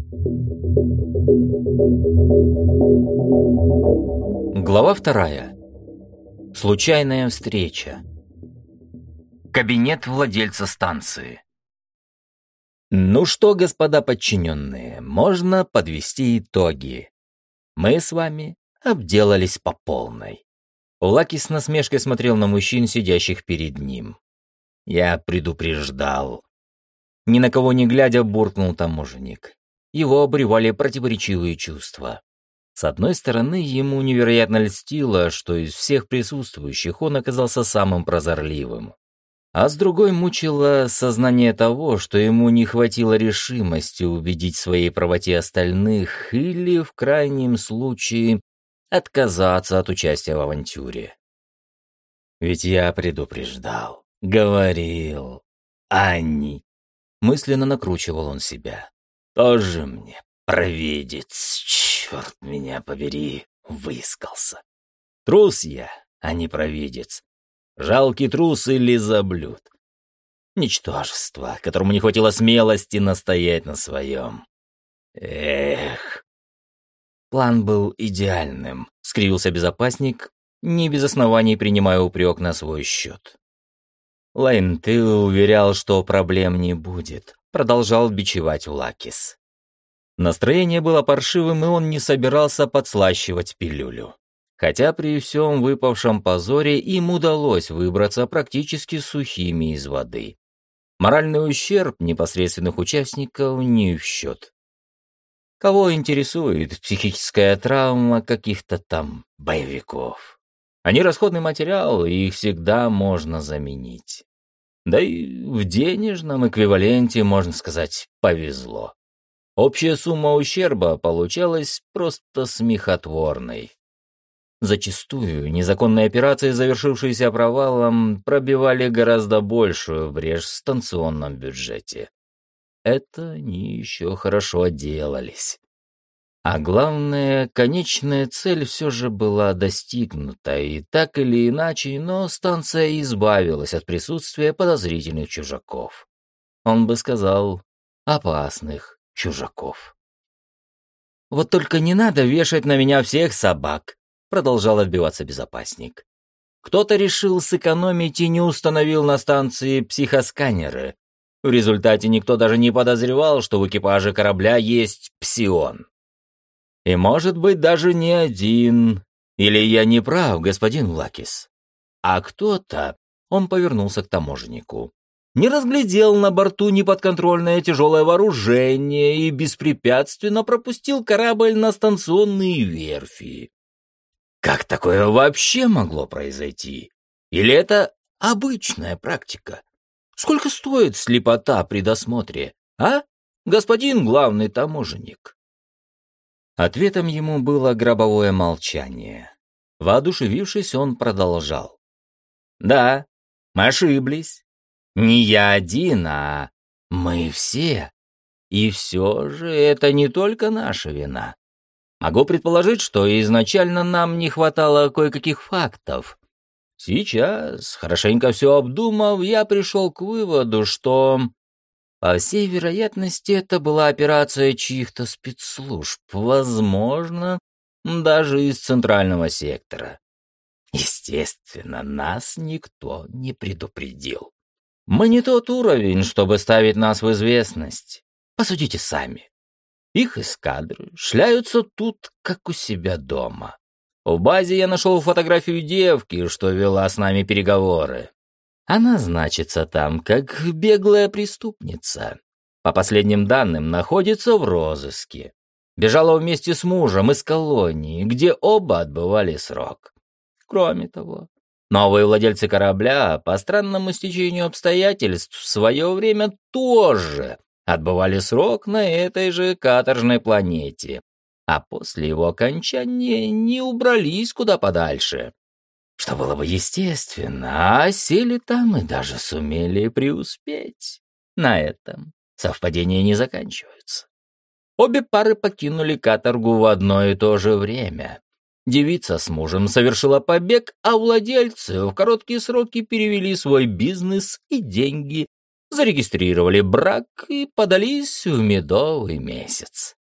Глава 2. Случайная встреча. Кабинет владельца станции. Ну что, господа подчиненные, можно подвести итоги. Мы с вами обделались по полной. Лаки с насмешкой смотрел на мужчин, сидящих перед ним. Я предупреждал. Ни на кого не глядя, буркнул таможенник. Его обуревали противоречивые чувства. С одной стороны, ему невероятно льстило, что из всех присутствующих он оказался самым прозорливым. А с другой мучило сознание того, что ему не хватило решимости убедить в своей правоте остальных или, в крайнем случае, отказаться от участия в авантюре. Ведь я предупреждал, говорил, Анни. Мысленно накручивал он себя. Тоже мне провидец, черт меня побери, выискался. Трус я, а не провидец. Жалкий трус или лизоблюд. Ничтожество, которому не хватило смелости настоять на своем. Эх. План был идеальным, скривился безопасник, не без оснований принимая упрек на свой счет. Лайн, ты уверял, что проблем не будет, продолжал бичевать Улакис. Настроение было паршивым, и он не собирался подслащивать пилюлю. Хотя при всем выпавшем позоре им удалось выбраться практически сухими из воды. Моральный ущерб непосредственных участников не в счет. Кого интересует психическая травма каких-то там боевиков? Они расходный материал, и их всегда можно заменить. Да и в денежном эквиваленте, можно сказать, повезло. Общая сумма ущерба получалась просто смехотворной. Зачастую незаконные операции, завершившиеся провалом, пробивали гораздо большую брешь в станционном бюджете. Это они еще хорошо отделались. А главное, конечная цель все же была достигнута, и так или иначе, но станция избавилась от присутствия подозрительных чужаков. Он бы сказал, опасных чужаков. «Вот только не надо вешать на меня всех собак», — продолжал отбиваться безопасник. «Кто-то решил сэкономить и не установил на станции психосканеры. В результате никто даже не подозревал, что в экипаже корабля есть псион. И, может быть, даже не один. Или я не прав, господин Лакис? А кто-то, он повернулся к таможеннику, не разглядел на борту неподконтрольное тяжелое вооружение и беспрепятственно пропустил корабль на станционные верфи. Как такое вообще могло произойти? Или это обычная практика? Сколько стоит слепота при досмотре, а, господин главный таможенник?» Ответом ему было гробовое молчание. Воодушевившись, он продолжал. «Да, мы ошиблись. Не я один, а мы все. И все же это не только наша вина. Могу предположить, что изначально нам не хватало кое-каких фактов. Сейчас, хорошенько все обдумав, я пришел к выводу, что, по всей вероятности, это была операция чьих-то спецслужб, возможно, даже из центрального сектора. Естественно, нас никто не предупредил. Мы не тот уровень, чтобы ставить нас в известность. Посудите сами. Их эскадры шляются тут, как у себя дома. В базе я нашел фотографию девки, что вела с нами переговоры. Она значится там, как беглая преступница. По последним данным, находится в розыске. Бежала вместе с мужем из колонии, где оба отбывали срок. Кроме того, новые владельцы корабля, по странному стечению обстоятельств, в свое время тоже отбывали срок на этой же каторжной планете, а после его окончания не убрались куда подальше. Что было бы естественно, а сели там и даже сумели преуспеть. На этом совпадения не заканчиваются. Обе пары покинули каторгу в одно и то же время. Девица с мужем совершила побег, а владельцы в короткие сроки перевели свой бизнес и деньги, зарегистрировали брак и подались в медовый месяц.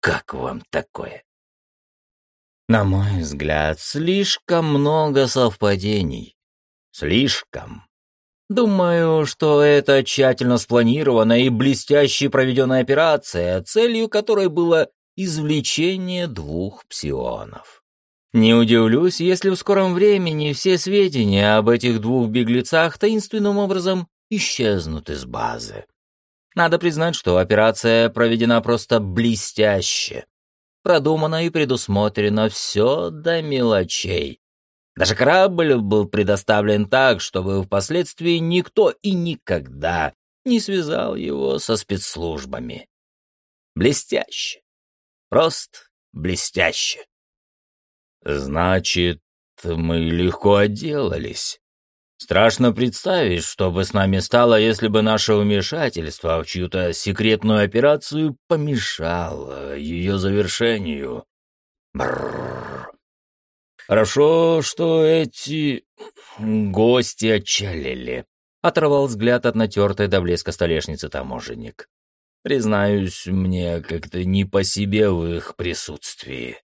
Как вам такое? На мой взгляд, слишком много совпадений. Слишком. Думаю, что это тщательно спланированная и блестяще проведенная операция, целью которой было извлечение 2 псионов. Не удивлюсь, если в скором времени все сведения об этих 2 беглецах таинственным образом исчезнут из базы. Надо признать, что операция проведена просто блестяще. Продумано и предусмотрено все до мелочей. Даже корабль был предоставлен так, чтобы впоследствии никто и никогда не связал его со спецслужбами. Блестяще. Просто блестяще. Значит, мы легко отделались. Страшно представить, что бы с нами стало, если бы наше вмешательство в чью-то секретную операцию помешало ее завершению. Бррр. Хорошо, что эти гости отчалили. Оторвал взгляд от натертой до блеска столешницы таможенник. Признаюсь, мне как-то не по себе в их присутствии.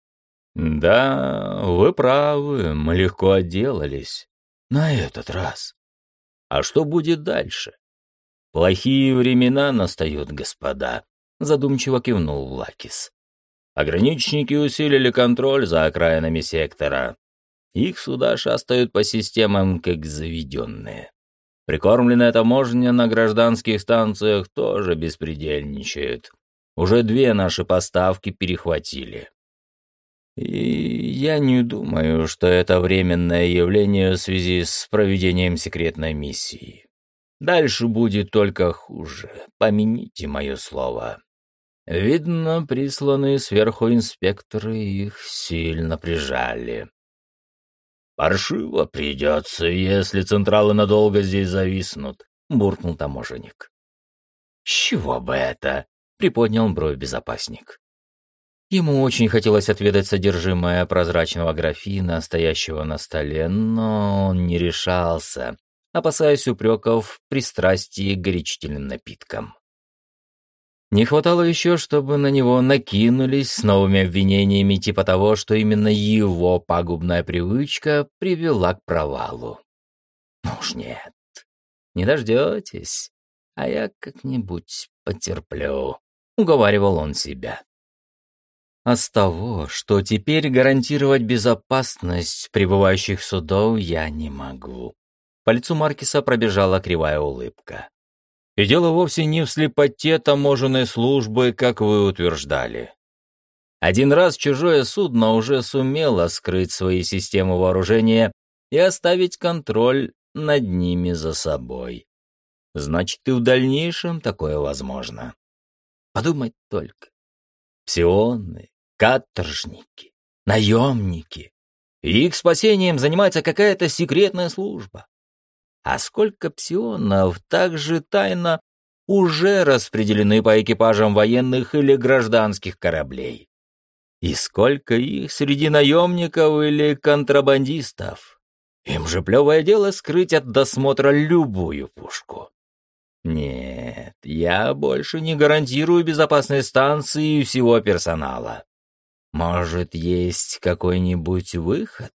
Да, вы правы, мы легко отделались. На этот раз. А что будет дальше? Плохие времена настают, господа, задумчиво кивнул Влакис. Пограничники усилили контроль за окраинами сектора. Их суда шастают по системам, как заведенные. Прикормленная таможня на гражданских станциях тоже беспредельничает. Уже 2 наши поставки перехватили. И я не думаю, что это временное явление в связи с проведением секретной миссии. Дальше будет только хуже, помяните мое слово. Видно, присланные сверху инспекторы их сильно прижали. «Паршиво придется, если централы надолго здесь зависнут», — буркнул таможенник. «С чего бы это?» — приподнял бровь безопасник. Ему очень хотелось отведать содержимое прозрачного графина, стоящего на столе, но он не решался, опасаясь упреков в пристрастии к горячительным напиткам. Не хватало еще, чтобы на него накинулись с новыми обвинениями типа того, что именно его пагубная привычка привела к провалу. Ну уж нет, не дождетесь, а я как-нибудь потерплю, уговаривал он себя. А с того, что теперь гарантировать безопасность прибывающих судов я не могу. По лицу Маркиса пробежала кривая улыбка. И дело вовсе не в слепоте таможенной службы, как вы утверждали. Один раз чужое судно уже сумело скрыть свои системы вооружения и оставить контроль над ними за собой. Значит, и в дальнейшем такое возможно. Подумать только. Псионы, каторжники, наемники. Их спасением занимается какая-то секретная служба. А сколько псионов также тайно уже распределены по экипажам военных или гражданских кораблей? И сколько их среди наемников или контрабандистов? Им же плевое дело скрыть от досмотра любую пушку. Нет, я больше не гарантирую безопасность станции и всего персонала. Может, есть какой-нибудь выход?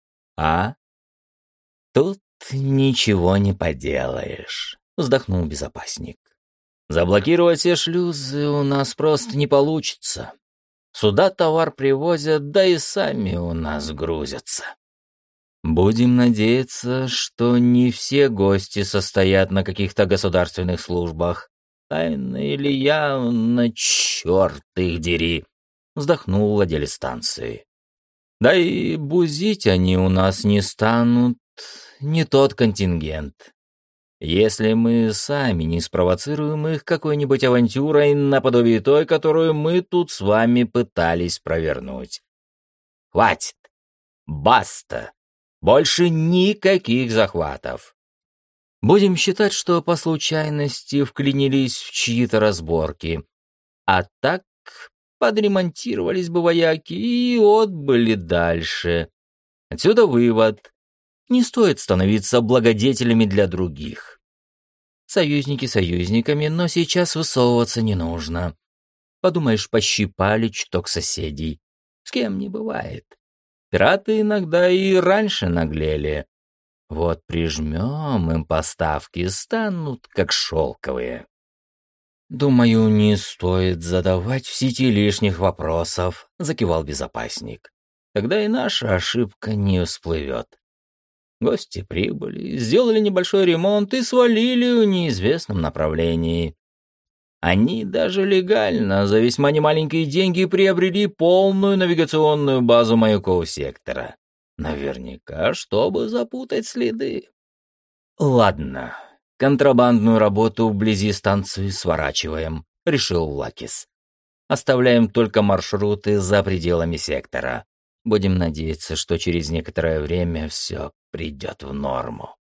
А? Тут ничего не поделаешь, вздохнул безопасник. Заблокировать все шлюзы у нас просто не получится. Сюда товар привозят, да и сами у нас грузятся. Будем надеяться, что не все гости состоят на каких-то государственных службах. Тайно или явно, черт их дери, вздохнул владелец станции. Да и бузить они у нас не станут, не тот контингент. Если мы сами не спровоцируем их какой-нибудь авантюрой наподобие той, которую мы тут с вами пытались провернуть. Хватит! Баста! Больше никаких захватов. Будем считать, что по случайности вклинились в чьи-то разборки. А так подремонтировались бы вояки и отбыли дальше. Отсюда вывод. Не стоит становиться благодетелями для других. Союзники союзниками, но сейчас высовываться не нужно. Подумаешь, пощипали чуток соседей. С кем не бывает. Пираты иногда и раньше наглели. Вот прижмем им поставки, станут как шелковые. «Думаю, не стоит задавать в сети лишних вопросов», — закивал безопасник. «Тогда и наша ошибка не всплывет». Гости прибыли, сделали небольшой ремонт и свалили в неизвестном направлении. Они даже легально за весьма немаленькие деньги приобрели полную навигационную базу маяков сектора. Наверняка, чтобы запутать следы. «Ладно, контрабандную работу вблизи станции сворачиваем», — решил Лакис. «Оставляем только маршруты за пределами сектора. Будем надеяться, что через некоторое время все придет в норму».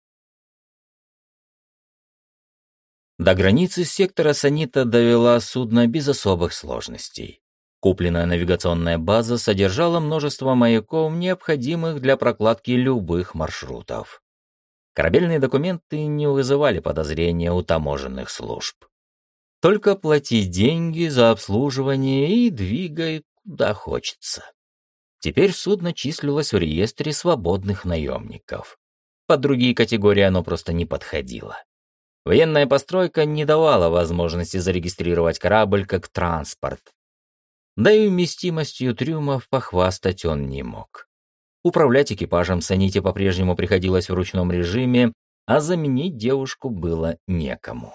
До границы сектора Санита довела судно без особых сложностей. Купленная навигационная база содержала множество маяков, необходимых для прокладки любых маршрутов. Корабельные документы не вызывали подозрения у таможенных служб. Только плати деньги за обслуживание и двигай куда хочется. Теперь судно числилось в реестре свободных наемников. Под другие категории оно просто не подходило. Военная постройка не давала возможности зарегистрировать корабль как транспорт. Да и вместимостью трюмов похвастать он не мог. Управлять экипажем Саните по-прежнему приходилось в ручном режиме, а заменить девушку было некому.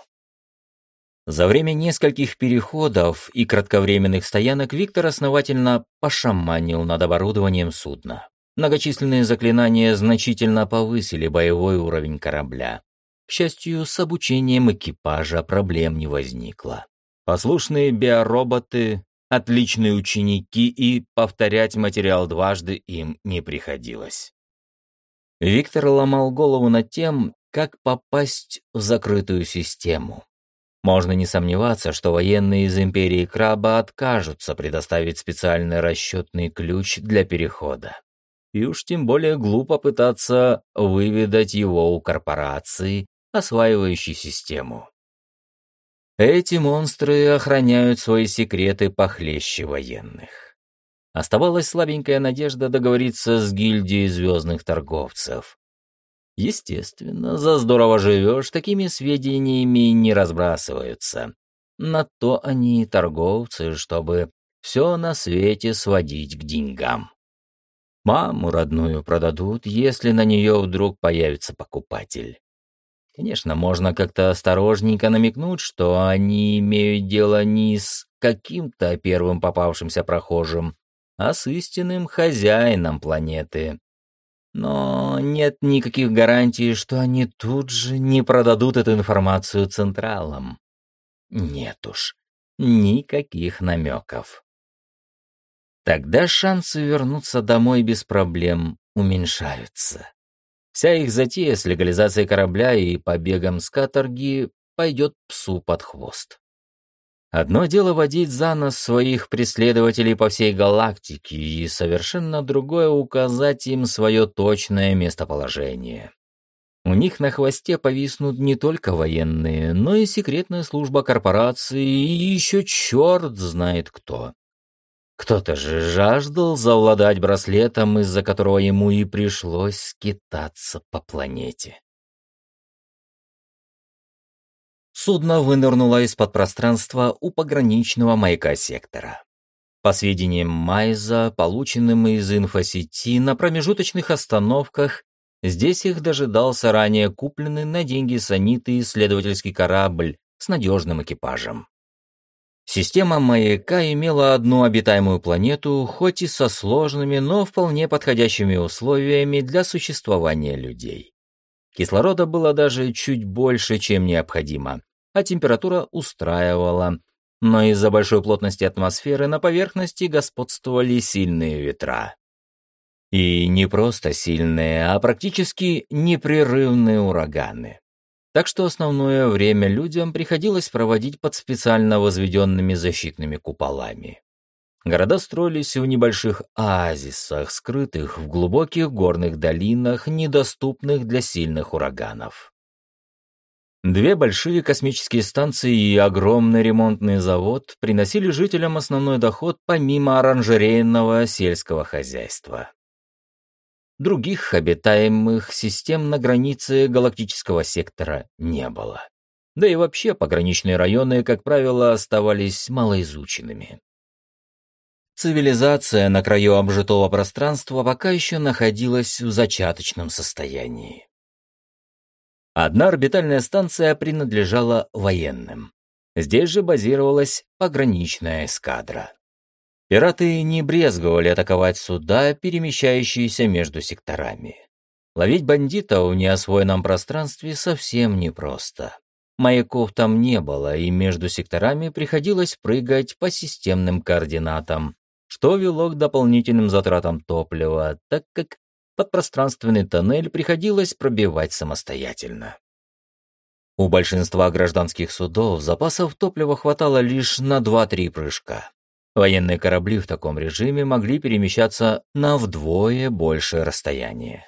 За время нескольких переходов и кратковременных стоянок Виктор основательно пошаманил над оборудованием судна. Многочисленные заклинания значительно повысили боевой уровень корабля. К счастью, с обучением экипажа проблем не возникло. Послушные биороботы, отличные ученики, и повторять материал дважды им не приходилось. Виктор ломал голову над тем, как попасть в закрытую систему. Можно не сомневаться, что военные из Империи Краба откажутся предоставить специальный расчетный ключ для перехода. И уж тем более глупо пытаться выведать его у корпорации, осваивающей систему. Эти монстры охраняют свои секреты похлеще военных. Оставалась слабенькая надежда договориться с гильдией звездных торговцев. Естественно, за здорово живешь, такими сведениями не разбрасываются. На то они и торговцы, чтобы все на свете сводить к деньгам. Маму родную продадут, если на нее вдруг появится покупатель. Конечно, можно как-то осторожненько намекнуть, что они имеют дело не с каким-то первым попавшимся прохожим, а с истинным хозяином планеты. Но нет никаких гарантий, что они тут же не продадут эту информацию централам. Нет уж, никаких намеков. Тогда шансы вернуться домой без проблем уменьшаются. Вся их затея с легализацией корабля и побегом с каторги пойдет псу под хвост. Одно дело водить за нос своих преследователей по всей галактике, и совершенно другое — указать им свое точное местоположение. У них на хвосте повиснут не только военные, но и секретная служба корпорации, и еще черт знает кто. Кто-то же жаждал завладать браслетом, из-за которого ему и пришлось скитаться по планете. Судно вынырнуло из-под пространства у пограничного маяка сектора. По сведениям Майза, полученным из инфосети, на промежуточных остановках здесь их дожидался ранее купленный на деньги Саниты исследовательский корабль с надежным экипажем. Система маяка имела одну обитаемую планету, хоть и со сложными, но вполне подходящими условиями для существования людей. Кислорода было даже чуть больше, чем необходимо, а температура устраивала, но из-за большой плотности атмосферы на поверхности господствовали сильные ветра. И не просто сильные, а практически непрерывные ураганы. Так что основное время людям приходилось проводить под специально возведенными защитными куполами. Города строились в небольших оазисах, скрытых в глубоких горных долинах, недоступных для сильных ураганов. Две большие космические станции и огромный ремонтный завод приносили жителям основной доход помимо оранжерейного сельского хозяйства. Других обитаемых систем на границе галактического сектора не было. Да и вообще пограничные районы, как правило, оставались малоизученными. Цивилизация на краю обжитого пространства пока еще находилась в зачаточном состоянии. Одна орбитальная станция принадлежала военным. Здесь же базировалась пограничная эскадра. Пираты не брезговали атаковать суда, перемещающиеся между секторами. Ловить бандитов в неосвоенном пространстве совсем непросто. Маяков там не было, и между секторами приходилось прыгать по системным координатам, что вело к дополнительным затратам топлива, так как подпространственный тоннель приходилось пробивать самостоятельно. У большинства гражданских судов запасов топлива хватало лишь на 2-3 прыжка. Военные корабли в таком режиме могли перемещаться на вдвое большее расстояние.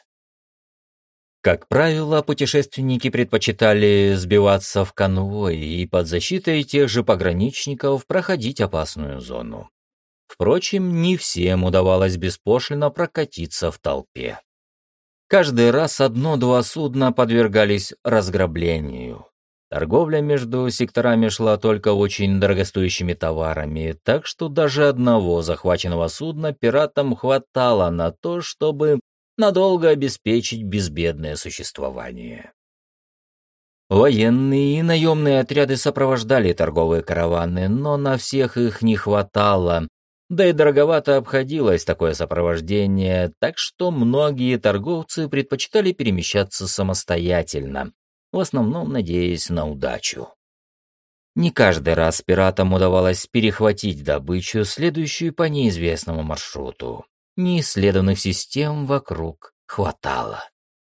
Как правило, путешественники предпочитали сбиваться в конвой и под защитой тех же пограничников проходить опасную зону. Впрочем, не всем удавалось беспошлино прокатиться в толпе. Каждый раз 1-2 судна подвергались разграблению. Торговля между секторами шла только очень дорогостоящими товарами, так что даже одного захваченного судна пиратам хватало на то, чтобы надолго обеспечить безбедное существование. Военные и наемные отряды сопровождали торговые караваны, но на всех их не хватало, да и дороговато обходилось такое сопровождение, так что многие торговцы предпочитали перемещаться самостоятельно, в основном надеясь на удачу. Не каждый раз пиратам удавалось перехватить добычу, следующую по неизвестному маршруту. Неисследованных систем вокруг хватало.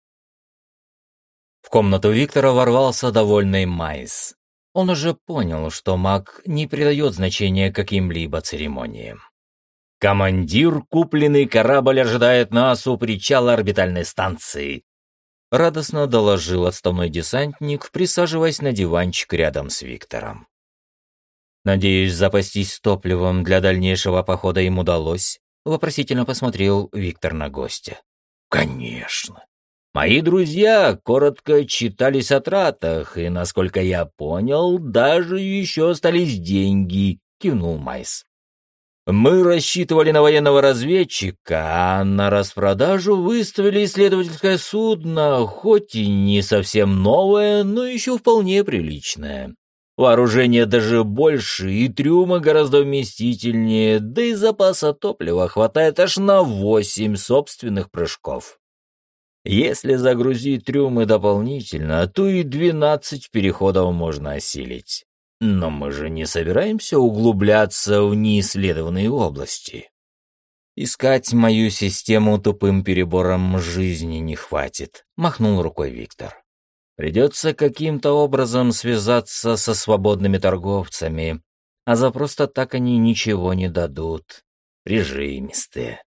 В комнату Виктора ворвался довольный Майс. Он уже понял, что маг не придает значения каким-либо церемониям. «Командир, купленный корабль ожидает нас у причала орбитальной станции», — радостно доложил отставной десантник, присаживаясь на диванчик рядом с Виктором. «Надеюсь, запастись топливом для дальнейшего похода им удалось?» — вопросительно посмотрел Виктор на гостя. «Конечно. Мои друзья коротко отчитались о тратах, и, насколько я понял, даже еще остались деньги», — кивнул Майс. «Мы рассчитывали на военного разведчика, а на распродажу выставили исследовательское судно, хоть и не совсем новое, но еще вполне приличное. Вооружение даже больше, и трюмы гораздо вместительнее, да и запаса топлива хватает аж на 8 собственных прыжков. Если загрузить трюмы дополнительно, то и 12 переходов можно осилить. Но мы же не собираемся углубляться в неисследованные области. Искать мою систему тупым перебором жизни не хватит», — махнул рукой Виктор. «Придется каким-то образом связаться со свободными торговцами, а за просто так они ничего не дадут. Прижимистые».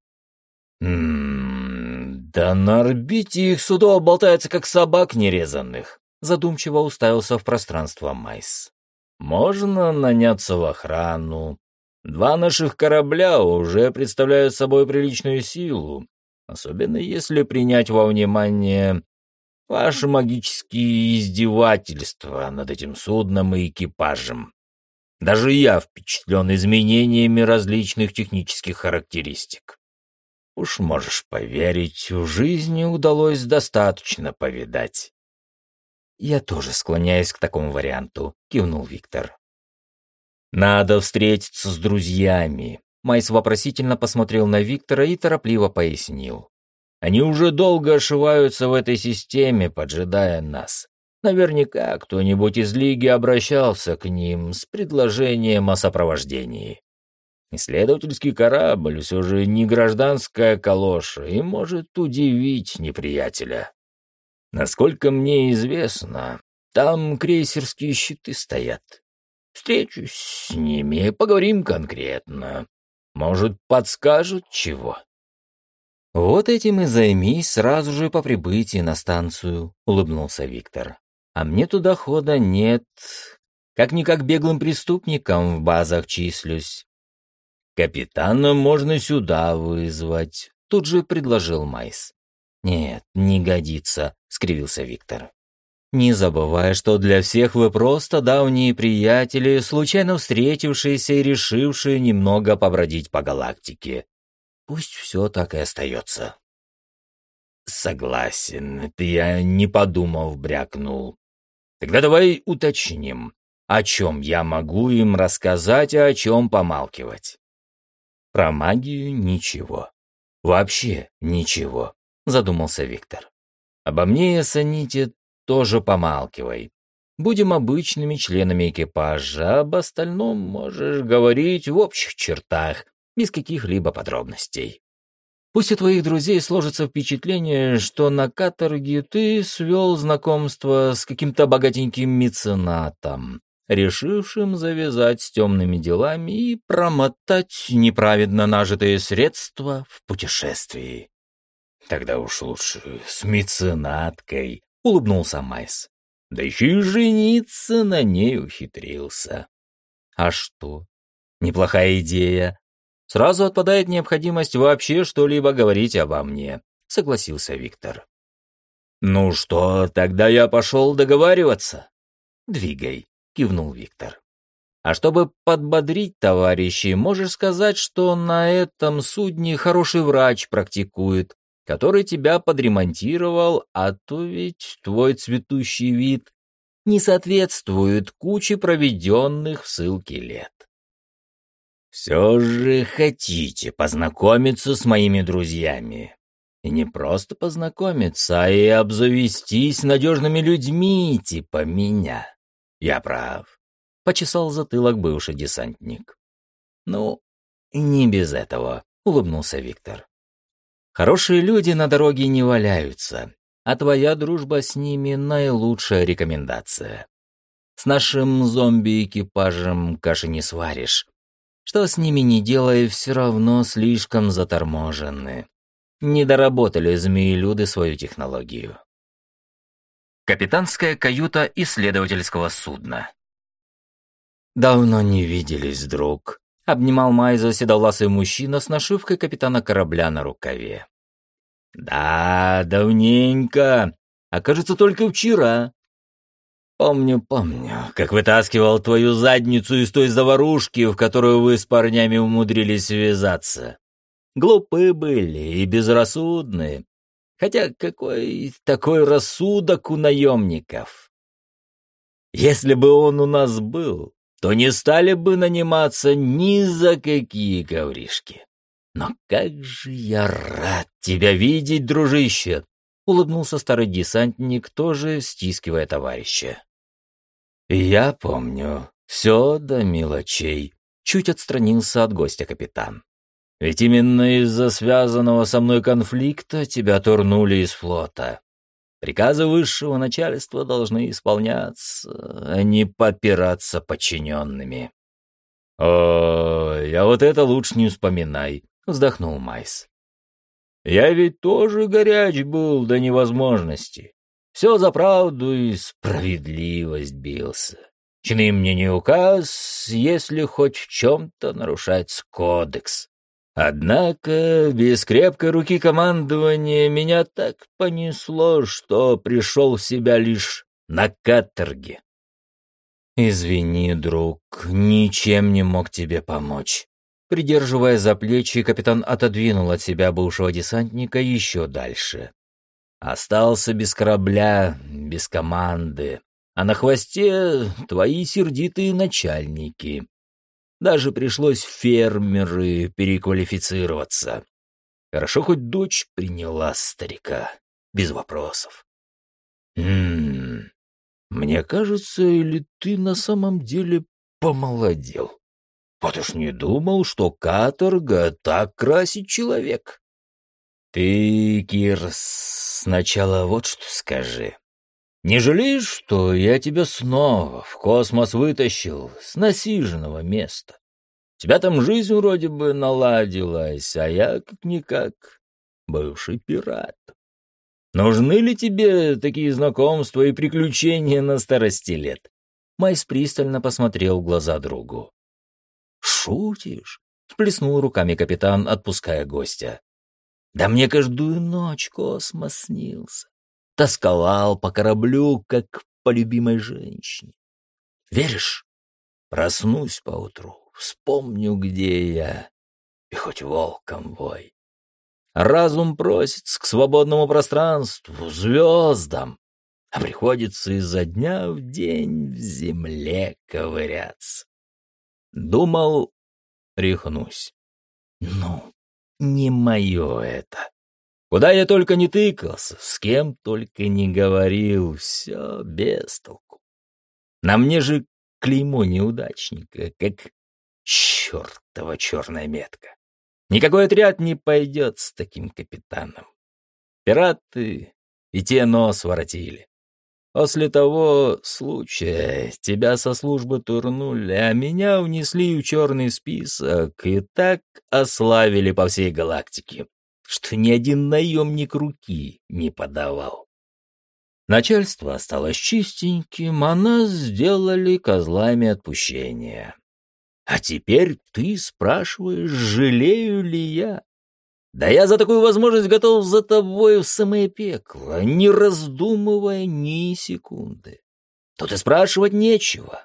«Да на орбите их судов болтается, как собак нерезанных», — задумчиво уставился в пространство Майс. «Можно наняться в охрану. 2 наших корабля уже представляют собой приличную силу, особенно если принять во внимание ваши магические издевательства над этим судном и экипажем. Даже я впечатлен изменениями различных технических характеристик. Уж можешь поверить, в жизни удалось достаточно повидать». «Я тоже склоняюсь к такому варианту», — кивнул Виктор. «Надо встретиться с друзьями», — Майс вопросительно посмотрел на Виктора и торопливо пояснил. «Они уже долго ошиваются в этой системе, поджидая нас. Наверняка кто-нибудь из Лиги обращался к ним с предложением о сопровождении. Исследовательский корабль все же не гражданская калоша и может удивить неприятеля. Насколько мне известно, там крейсерские щиты стоят. Встречусь с ними, поговорим конкретно. Может, подскажут чего?» «Вот этим и займись сразу же по прибытии на станцию», — улыбнулся Виктор. А мне туда хода нет. Как-никак беглым преступником в базах числюсь. Капитана можно сюда вызвать, тут же предложил Майс. Нет, не годится, скривился Виктор. Не забывай, что для всех вы просто давние приятели, случайно встретившиеся и решившие немного побродить по галактике. Пусть все так и остается. Согласен, это я не подумав брякнул. Тогда давай уточним, о чем я могу им рассказать, а о чем помалкивать. Про магию ничего. Вообще ничего, задумался Виктор. Обо мне и о Саните тоже помалкивай. Будем обычными членами экипажа, об остальном можешь говорить в общих чертах, без каких-либо подробностей. Пусть у твоих друзей сложится впечатление, что на каторге ты свел знакомство с каким-то богатеньким меценатом, решившим завязать с темными делами и промотать неправедно нажитые средства в путешествии. Тогда уж лучше с меценаткой, — улыбнулся Майс. Да еще и жениться на ней ухитрился. А что? Неплохая идея. Сразу отпадает необходимость вообще что-либо говорить обо мне, — согласился Виктор. Ну что, тогда я пошел договариваться? Двигай, — кивнул Виктор. А чтобы подбодрить товарищей, можешь сказать, что на этом судне хороший врач практикует, который тебя подремонтировал, а то ведь твой цветущий вид не соответствует куче проведенных в ссылке лет. Все же хотите познакомиться с моими друзьями. И не просто познакомиться, а и обзавестись надежными людьми типа меня. Я прав, — почесал затылок бывший десантник. Ну, не без этого, — улыбнулся Виктор. Хорошие люди на дороге не валяются, а твоя дружба с ними — наилучшая рекомендация. С нашим зомби-экипажем каши не сваришь. Что с ними не делай, все равно слишком заторможены. Не доработали змеелюды свою технологию. Капитанская каюта исследовательского судна. «Давно не виделись, друг», — обнимал Майза седовласый мужчина с нашивкой капитана корабля на рукаве. «Да, давненько. А кажется, только вчера. Помню, как вытаскивал твою задницу из той заварушки, в которую вы с парнями умудрились ввязаться. Глупые были и безрассудные. Хотя какой такой рассудок у наемников? Если бы он у нас был, то не стали бы наниматься ни за какие ковришки. Но как же я рад тебя видеть, дружище!» — улыбнулся старый десантник, тоже стискивая товарища. «Я помню, все до мелочей», — чуть отстранился от гостя капитан. «Ведь именно из-за связанного со мной конфликта тебя турнули из флота. Приказы высшего начальства должны исполняться, а не попираться подчиненными». «Ой, а вот это лучше не вспоминай», — вздохнул Майс. «Я ведь тоже горяч был до невозможности. Все за правду и справедливость бился. Чины мне не указ, если хоть в чем-то нарушать кодекс. Однако без крепкой руки командования меня так понесло, что пришел в себя лишь на каторге. Извини, друг, ничем не мог тебе помочь». Придерживая за плечи, капитан отодвинул от себя бывшего десантника еще дальше. Остался без корабля, без команды, а на хвосте твои сердитые начальники. Даже пришлось в фермеры переквалифицироваться. Хорошо, хоть дочь приняла старика, без вопросов. Мне кажется, или ты на самом деле помолодел? Вот уж не думал, что каторга так красит человек. Ты, Кир, сначала вот что скажи. Не жалеешь, что я тебя снова в космос вытащил с насиженного места? У тебя там жизнь вроде бы наладилась, а я как-никак бывший пират. Нужны ли тебе такие знакомства и приключения на старости лет?» Майс пристально посмотрел в глаза другу. «Шутишь?» — сплеснул руками капитан, отпуская гостя. «Да мне каждую ночь космос снился. Тосковал по кораблю, как по любимой женщине. Веришь? Проснусь поутру, вспомню, где я, и хоть волком вой. Разум просится к свободному пространству, звездам, а приходится изо дня в день в земле ковыряться. Думал, рехнусь. Ну, не мое это. Куда я только не тыкался, с кем только не говорил, все без толку. На мне же клеймо неудачника, как чертова черная метка. Никакой отряд не пойдет с таким капитаном. Пираты и те нос воротили. После того случая тебя со службы турнули, а меня внесли в черный список и так ославили по всей галактике, что ни один наемник руки не подавал. Начальство осталось чистеньким, а нас сделали козлами отпущения. А теперь ты спрашиваешь, жалею ли я? Да я за такую возможность готов за тобой в самое пекло, не раздумывая ни секунды. Тут и спрашивать нечего.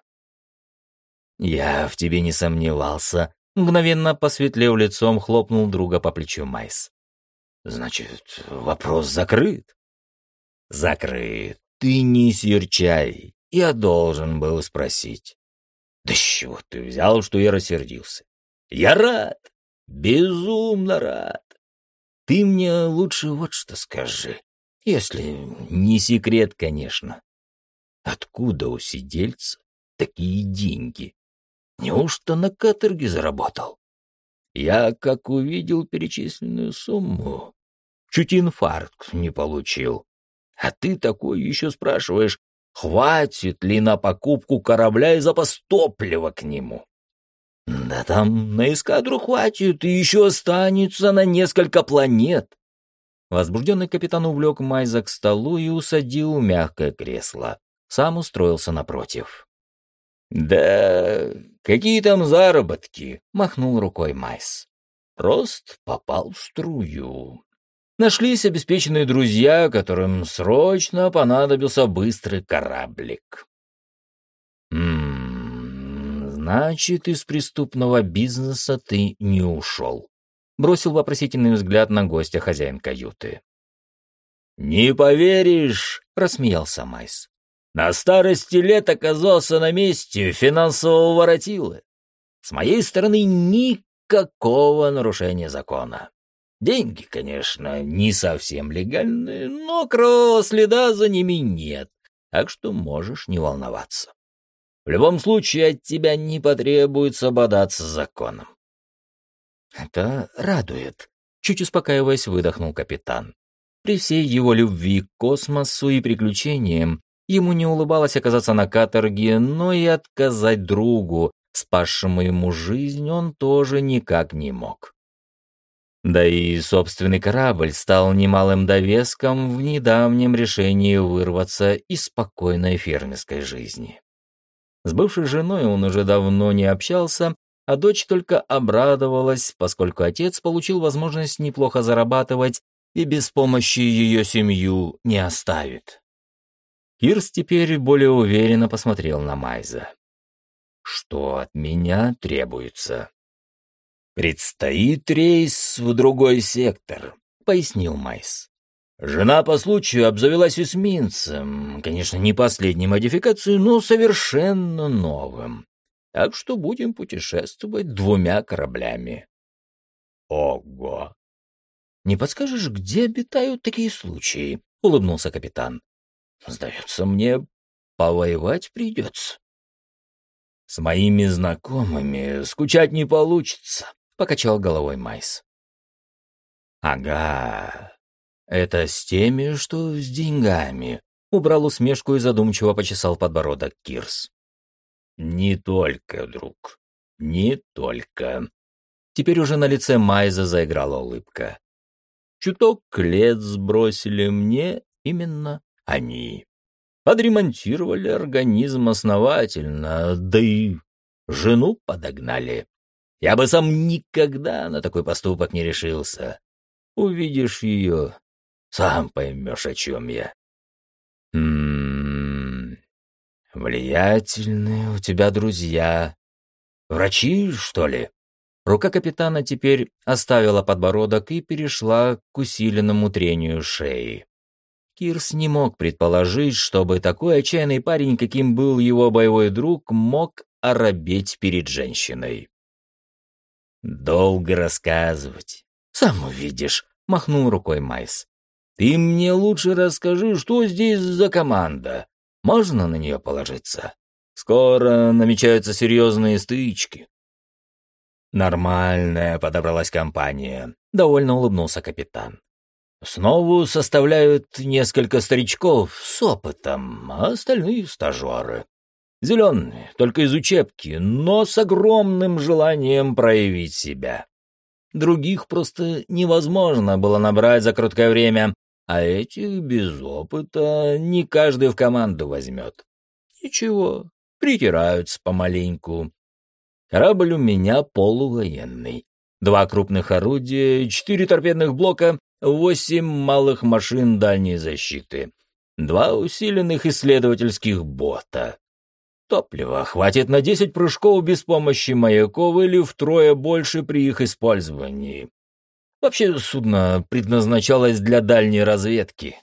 Я в тебе не сомневался. Мгновенно посветлев лицом, хлопнул друга по плечу Майс. Значит, вопрос закрыт? Закрыт. Ты не серчай. Я должен был спросить. Да с чего ты взял, что я рассердился? Я рад, безумно рад. Ты мне лучше вот что скажи, если не секрет, конечно. Откуда у сидельца такие деньги? Неужто на каторге заработал? Я, как увидел перечисленную сумму, чуть инфаркт не получил. А ты такой еще спрашиваешь, хватит ли на покупку корабля и запас топлива к нему? Да там на эскадру хватит и еще останется на несколько планет. Возбужденный капитан увлек Майза к столу и усадил в мягкое кресло. Сам устроился напротив. «Да какие там заработки?» — махнул рукой Майс. «Просто попал в струю. Нашлись обеспеченные друзья, которым срочно понадобился быстрый кораблик. Значит, из преступного бизнеса ты не ушел», — бросил вопросительный взгляд на гостя хозяин каюты. «Не поверишь», — рассмеялся Майс. «На старости лет оказался на месте финансового воротилы. С моей стороны никакого нарушения закона. Деньги, конечно, не совсем легальные, но кровавого следа за ними нет, так что можешь не волноваться. В любом случае от тебя не потребуется бодаться с законом». «Это радует», — чуть успокаиваясь, выдохнул капитан. При всей его любви к космосу и приключениям ему не улыбалось оказаться на каторге, но и отказать другу, спасшему ему жизнь, он тоже никак не мог. Да и собственный корабль стал немалым довеском в недавнем решении вырваться из спокойной фермерской жизни. С бывшей женой он уже давно не общался, а дочь только обрадовалась, поскольку отец получил возможность неплохо зарабатывать и без помощи ее семью не оставит. Кирс теперь более уверенно посмотрел на Майза. «Что от меня требуется?» «Предстоит рейс в другой сектор», — пояснил Майс. «Жена по случаю обзавелась эсминцем, конечно, не последней модификацией, но совершенно новым. Так что будем путешествовать 2 кораблями». «Ого!» «Не подскажешь, где обитают такие случаи?» — улыбнулся капитан. «Сдается мне, повоевать придется». «С моими знакомыми скучать не получится», — покачал головой Майс. «Ага, это с теми, что с деньгами», — убрал усмешку и задумчиво почесал подбородок Кирс. «Не только, друг, не только». Теперь уже на лице Майза заиграла улыбка. чуток лет сбросили мне именно они. Подремонтировали организм основательно, да и жену подогнали. Я бы сам никогда на такой поступок не решился. Увидишь ее, сам поймешь, о чем я. Влиятельные у тебя друзья. Врачи, что ли? Рука капитана теперь оставила подбородок и перешла к усиленному трению шеи. Кирс не мог предположить, чтобы такой отчаянный парень, каким был его боевой друг, мог оробеть перед женщиной. «Долго рассказывать. Сам увидишь», — махнул рукой Майс. «Ты мне лучше расскажи, что здесь за команда. Можно на нее положиться? Скоро намечаются серьезные стычки». «Нормальная подобралась компания», — довольно улыбнулся капитан. «Основу составляют несколько старичков с опытом, а остальные — стажеры. Зеленые, только из учебки, но с огромным желанием проявить себя. Других просто невозможно было набрать за короткое время, а этих без опыта не каждый в команду возьмет. Ничего, притираются помаленьку. Корабль у меня полувоенный. 2 крупных орудия, 4 торпедных блока, 8 малых машин дальней защиты, 2 усиленных исследовательских бота. Топлива хватит на 10 прыжков без помощи маяков или втрое больше при их использовании. Вообще судно предназначалось для дальней разведки.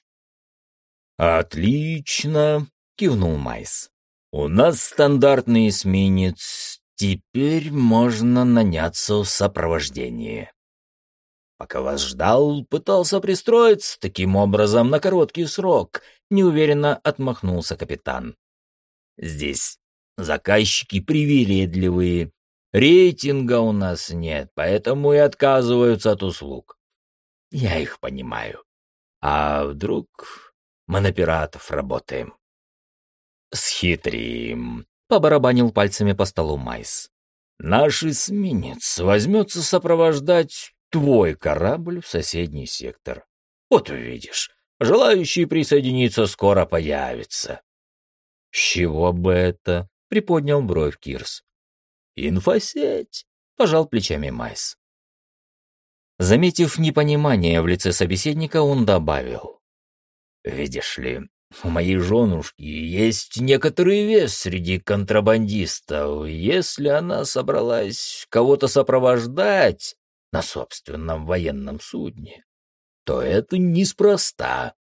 «Отлично!» — кивнул Майс. «У нас стандартный эсминец. Теперь можно наняться в сопровождении». «Пока вас ждал, пытался пристроиться таким образом на короткий срок», — неуверенно отмахнулся капитан. «Здесь заказчики привередливые. Рейтинга у нас нет, поэтому и отказываются от услуг. Я их понимаю. А вдруг мы на пиратов работаем?» «Схитрим», — побарабанил пальцами по столу Майс. «Наш эсминец возьмется сопровождать твой корабль в соседний сектор. Вот увидишь, желающие присоединиться скоро появятся». «С чего бы это?» — приподнял бровь Кирс. «Инфосеть», — пожал плечами Майс. Заметив непонимание в лице собеседника, он добавил. «Видишь ли, у моей женушки есть некоторый вес среди контрабандистов. Если она собралась кого-то сопровождать на собственном военном судне, то это неспроста».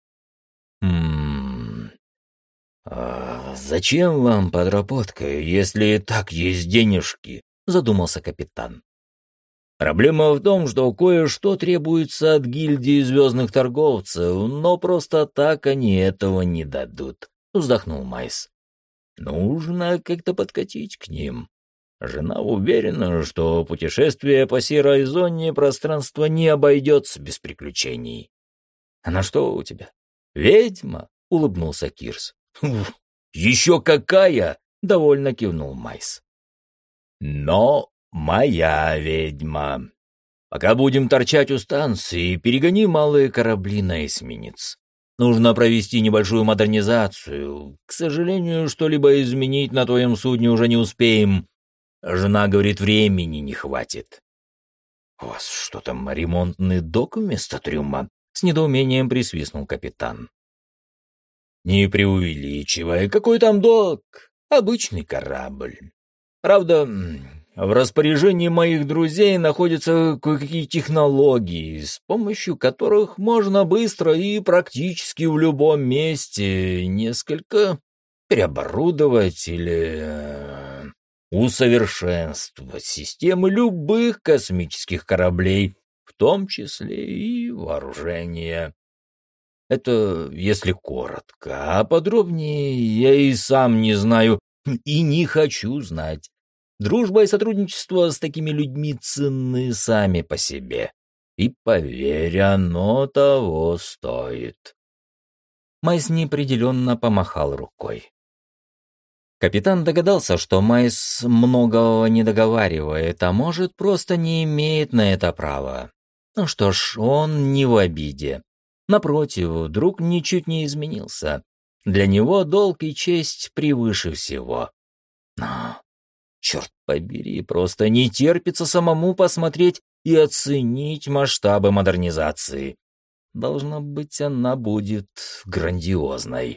«А зачем вам подработка, если и так есть денежки?» — задумался капитан. «Проблема в том, что кое-что требуется от гильдии звездных торговцев, но просто так они этого не дадут», — вздохнул Майс. «Нужно как-то подкатить к ним. Жена уверена, что путешествие по серой зоне пространства не обойдется без приключений». «Она что у тебя, ведьма?» — улыбнулся Кирс. «Еще какая!» — довольно кивнул Майс. «Но моя ведьма. Пока будем торчать у станции, перегони малые корабли на эсминец. Нужно провести небольшую модернизацию. К сожалению, что-либо изменить на твоем судне уже не успеем. Жена говорит, времени не хватит». «У вас что там, ремонтный док вместо трюма?» — с недоумением присвистнул капитан. «Не преувеличивай, какой там док? Обычный корабль. Правда, в распоряжении моих друзей находятся кое-какие технологии, с помощью которых можно быстро и практически в любом месте несколько переоборудовать или усовершенствовать системы любых космических кораблей, в том числе и вооружения. Это если коротко, а подробнее я и сам не знаю и не хочу знать. Дружба и сотрудничество с такими людьми ценны сами по себе. И, поверь, оно того стоит». Майс неопределенно помахал рукой. Капитан догадался, что Майс многого не договаривает, а может, просто не имеет на это права. Ну что ж, он не в обиде. Напротив, друг ничуть не изменился. Для него долг и честь превыше всего. Но, черт побери, просто не терпится самому посмотреть и оценить масштабы модернизации. Должно быть, она будет грандиозной.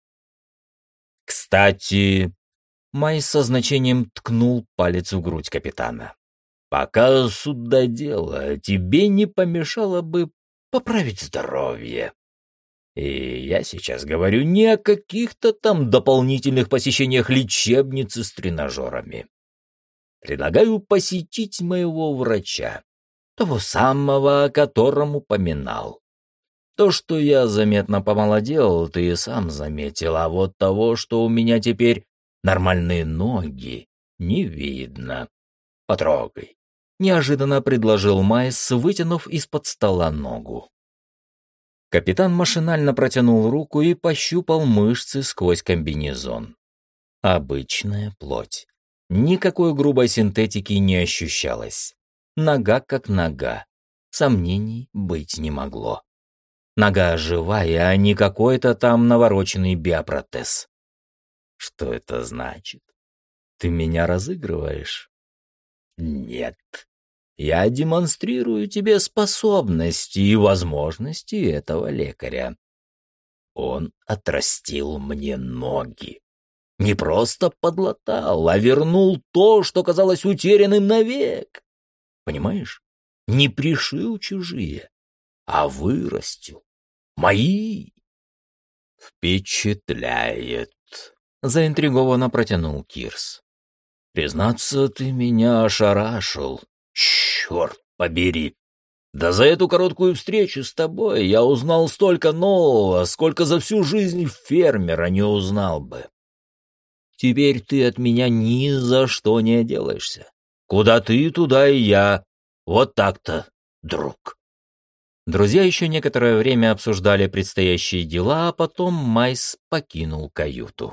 Кстати, Майс со значением ткнул палец в грудь капитана. «Пока суда дело, тебе не помешало бы поправить здоровье. И я сейчас говорю не о каких-то там дополнительных посещениях лечебницы с тренажерами. Предлагаю посетить моего врача, того самого, о котором упоминал. То, что я заметно помолодел, ты и сам заметил, а вот того, что у меня теперь нормальные ноги, не видно. Потрогай». Неожиданно предложил Майс, вытянув из-под стола ногу. Капитан машинально протянул руку и пощупал мышцы сквозь комбинезон. Обычная плоть. Никакой грубой синтетики не ощущалось. Нога как нога. Сомнений быть не могло. Нога живая, а не какой-то там навороченный биопротез. Что это значит? Ты меня разыгрываешь? Нет. Я демонстрирую тебе способности и возможности этого лекаря. Он отрастил мне ноги. Не просто подлатал, а вернул то, что казалось утерянным навек. Понимаешь? Не пришил чужие, а вырастил. Мои. Впечатляет. Заинтригованно протянул Кирс. Признаться, ты меня ошарашил. Черт побери! Да за эту короткую встречу с тобой я узнал столько нового, сколько за всю жизнь фермера не узнал бы. Теперь ты от меня ни за что не отделаешься. Куда ты, туда и я. Вот так-то, друг. Друзья еще некоторое время обсуждали предстоящие дела, а потом Майс покинул каюту.